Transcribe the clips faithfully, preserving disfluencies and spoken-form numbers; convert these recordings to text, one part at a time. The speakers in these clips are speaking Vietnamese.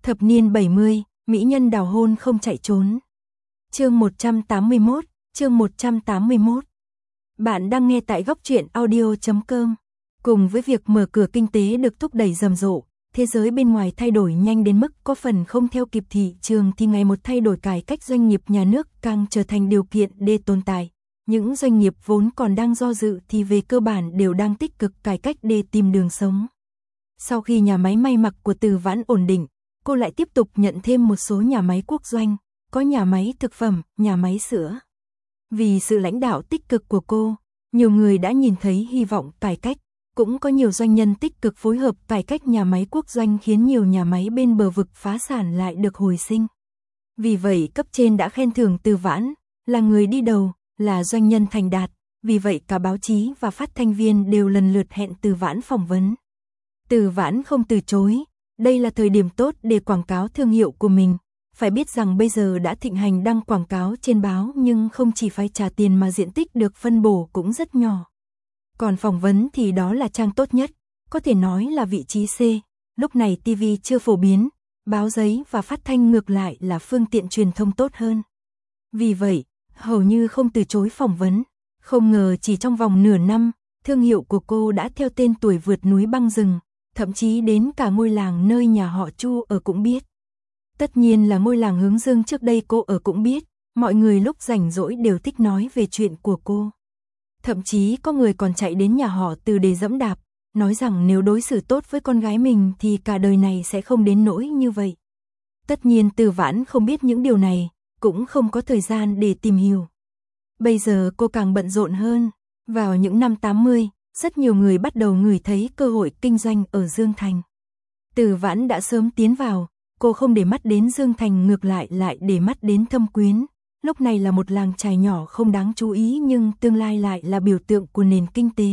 Thập niên bảy mươi, mỹ nhân đào hôn không chạy trốn. Chương một trăm tám mươi mốt, chương một trăm tám mươi mốt. Bạn đang nghe tại góc truyện audio chấm com. Cùng với việc mở cửa kinh tế được thúc đẩy rầm rộ, thế giới bên ngoài thay đổi nhanh đến mức có phần không theo kịp thị trường thì ngày một thay đổi cải cách doanh nghiệp nhà nước càng trở thành điều kiện để tồn tại. Những doanh nghiệp vốn còn đang do dự thì về cơ bản đều đang tích cực cải cách để tìm đường sống. Sau khi nhà máy may mặc của Từ Vãn ổn định, cô lại tiếp tục nhận thêm một số nhà máy quốc doanh, có nhà máy thực phẩm, nhà máy sữa. Vì sự lãnh đạo tích cực của cô, nhiều người đã nhìn thấy hy vọng cải cách, cũng có nhiều doanh nhân tích cực phối hợp cải cách nhà máy quốc doanh khiến nhiều nhà máy bên bờ vực phá sản lại được hồi sinh. Vì vậy cấp trên đã khen thưởng Từ Vãn, là người đi đầu, là doanh nhân thành đạt, vì vậy cả báo chí và phát thanh viên đều lần lượt hẹn Từ Vãn phỏng vấn. Từ Vãn không từ chối, đây là thời điểm tốt để quảng cáo thương hiệu của mình. Phải biết rằng bây giờ đã thịnh hành đăng quảng cáo trên báo nhưng không chỉ phải trả tiền mà diện tích được phân bổ cũng rất nhỏ. Còn phỏng vấn thì đó là trang tốt nhất, có thể nói là vị trí C. Lúc này ti vi chưa phổ biến, báo giấy và phát thanh ngược lại là phương tiện truyền thông tốt hơn. Vì vậy, hầu như không từ chối phỏng vấn. Không ngờ chỉ trong vòng nửa năm, thương hiệu của cô đã theo tên tuổi vượt núi băng rừng, thậm chí đến cả ngôi làng nơi nhà họ Chu ở cũng biết. Tất nhiên là ngôi làng Hướng Dương trước đây cô ở cũng biết, mọi người lúc rảnh rỗi đều thích nói về chuyện của cô. Thậm chí có người còn chạy đến nhà họ Từ để dẫm đạp, nói rằng nếu đối xử tốt với con gái mình thì cả đời này sẽ không đến nỗi như vậy. Tất nhiên Từ Vãn không biết những điều này, cũng không có thời gian để tìm hiểu. Bây giờ cô càng bận rộn hơn. Vào những năm tám mươi, rất nhiều người bắt đầu ngửi thấy cơ hội kinh doanh ở Dương Thành. Từ Vãn đã sớm tiến vào, cô không để mắt đến Dương Thành ngược lại lại để mắt đến Thâm Quyến. Lúc này là một làng chài nhỏ không đáng chú ý nhưng tương lai lại là biểu tượng của nền kinh tế.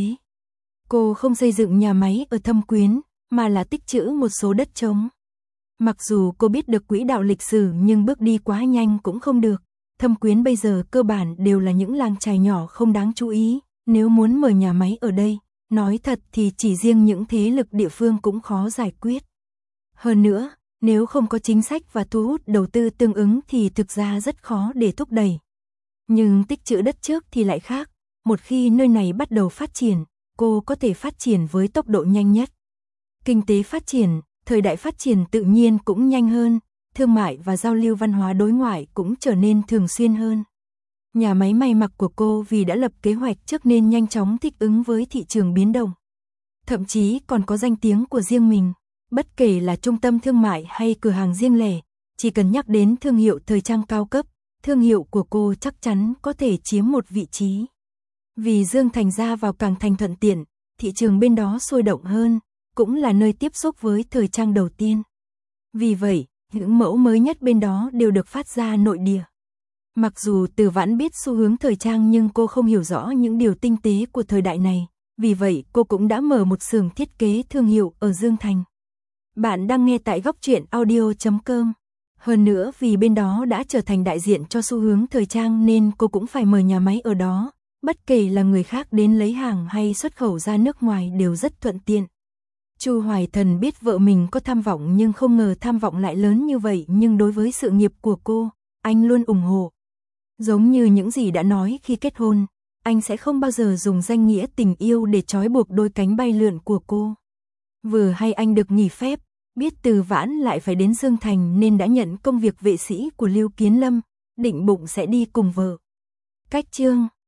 Cô không xây dựng nhà máy ở Thâm Quyến, mà là tích trữ một số đất trống. Mặc dù cô biết được quỹ đạo lịch sử nhưng bước đi quá nhanh cũng không được. Thâm Quyến bây giờ cơ bản đều là những làng chài nhỏ không đáng chú ý. Nếu muốn mở nhà máy ở đây, nói thật thì chỉ riêng những thế lực địa phương cũng khó giải quyết. Hơn nữa, nếu không có chính sách và thu hút đầu tư tương ứng thì thực ra rất khó để thúc đẩy. Nhưng tích trữ đất trước thì lại khác, một khi nơi này bắt đầu phát triển, cô có thể phát triển với tốc độ nhanh nhất. Kinh tế phát triển, thời đại phát triển tự nhiên cũng nhanh hơn, thương mại và giao lưu văn hóa đối ngoại cũng trở nên thường xuyên hơn. Nhà máy may mặc của cô vì đã lập kế hoạch trước nên nhanh chóng thích ứng với thị trường biến động. Thậm chí còn có danh tiếng của riêng mình. Bất kể là trung tâm thương mại hay cửa hàng riêng lẻ, chỉ cần nhắc đến thương hiệu thời trang cao cấp, thương hiệu của cô chắc chắn có thể chiếm một vị trí. Vì Dương Thành ra vào càng thành thuận tiện, thị trường bên đó sôi động hơn, cũng là nơi tiếp xúc với thời trang đầu tiên. Vì vậy, những mẫu mới nhất bên đó đều được phát ra nội địa. Mặc dù Từ Vãn biết xu hướng thời trang nhưng cô không hiểu rõ những điều tinh tế của thời đại này, vì vậy cô cũng đã mở một xưởng thiết kế thương hiệu ở Dương Thành. Bạn đang nghe tại góc truyện audio chấm com. Hơn nữa vì bên đó đã trở thành đại diện cho xu hướng thời trang nên cô cũng phải mở nhà máy ở đó, bất kể là người khác đến lấy hàng hay xuất khẩu ra nước ngoài đều rất thuận tiện. Chu Hoài Thần biết vợ mình có tham vọng nhưng không ngờ tham vọng lại lớn như vậy, nhưng đối với sự nghiệp của cô, anh luôn ủng hộ. Giống như những gì đã nói khi kết hôn, anh sẽ không bao giờ dùng danh nghĩa tình yêu để trói buộc đôi cánh bay lượn của cô. Vừa hay anh được nghỉ phép, biết Từ Vãn lại phải đến Dương Thành nên đã nhận công việc vệ sĩ của Lưu Kiến Lâm, định bụng sẽ đi cùng vợ. Cách chương,